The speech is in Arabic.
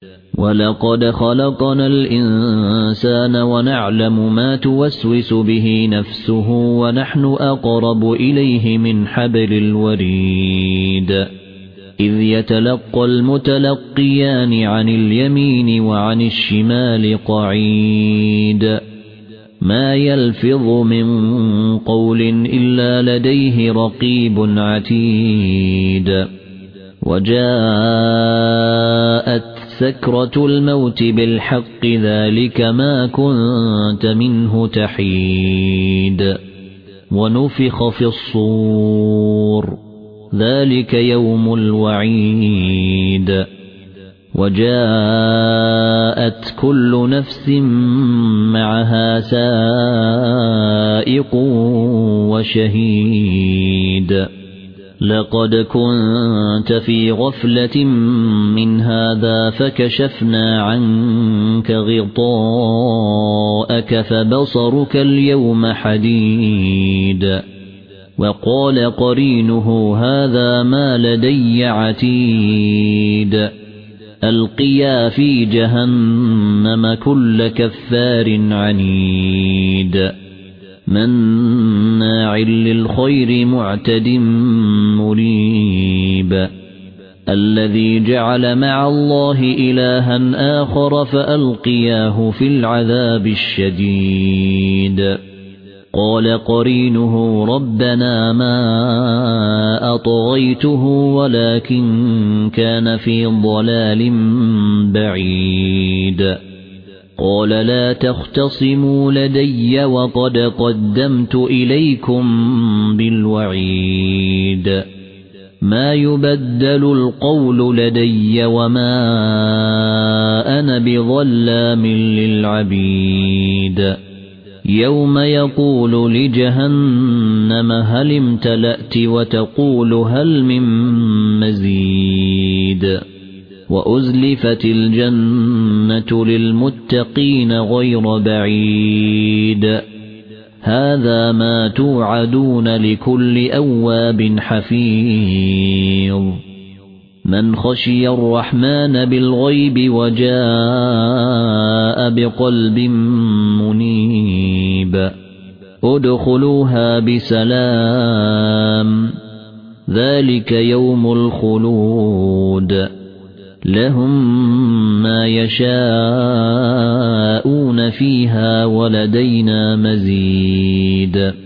ولقد خلقنا الإنسان ونعلم ما توسوس به نفسه ونحن أقرب إليه من حبل الوريد إذ يتلقى المتلقيان عن اليمين وعن الشمال قعيد ما يلفظ من قول إلا لديه رقيب عتيد وجاءت سكرة الموت بالحق ذلك ما كنت منه تحيد ونفخ في الصور ذلك يوم الوعيد وجاءت كل نفس معها سائق وشهيد لقد كنت في غفلة من هذا فكشفنا عنك غطاءك فبصرك اليوم حديد وقال قرينه هذا ما لدي عتيد ألقيا في جهنم كل كفار عنيد مناع للخير معتد مريب الذي جعل مع الله إلها آخر فألقياه في العذاب الشديد قال قرينه ربنا ما أطغيته ولكن كان في ضلال بعيد قال لا تختصموا لدي وقد قدمت إليكم بالوعيد ما يبدل القول لدي وما أنا بظلام للعبيد يوم يقول لجهنم هل امتلأت وتقول هل من مزيد وأزلفت الجنة للمتقين غير بعيد هذا ما توعدون لكل أواب حفيظ من خشي الرحمن بالغيب وجاء بقلب منيب ادخلوها بسلام ذلك يوم الخلود لهم ما يشاءون فيها ولدينا مزيد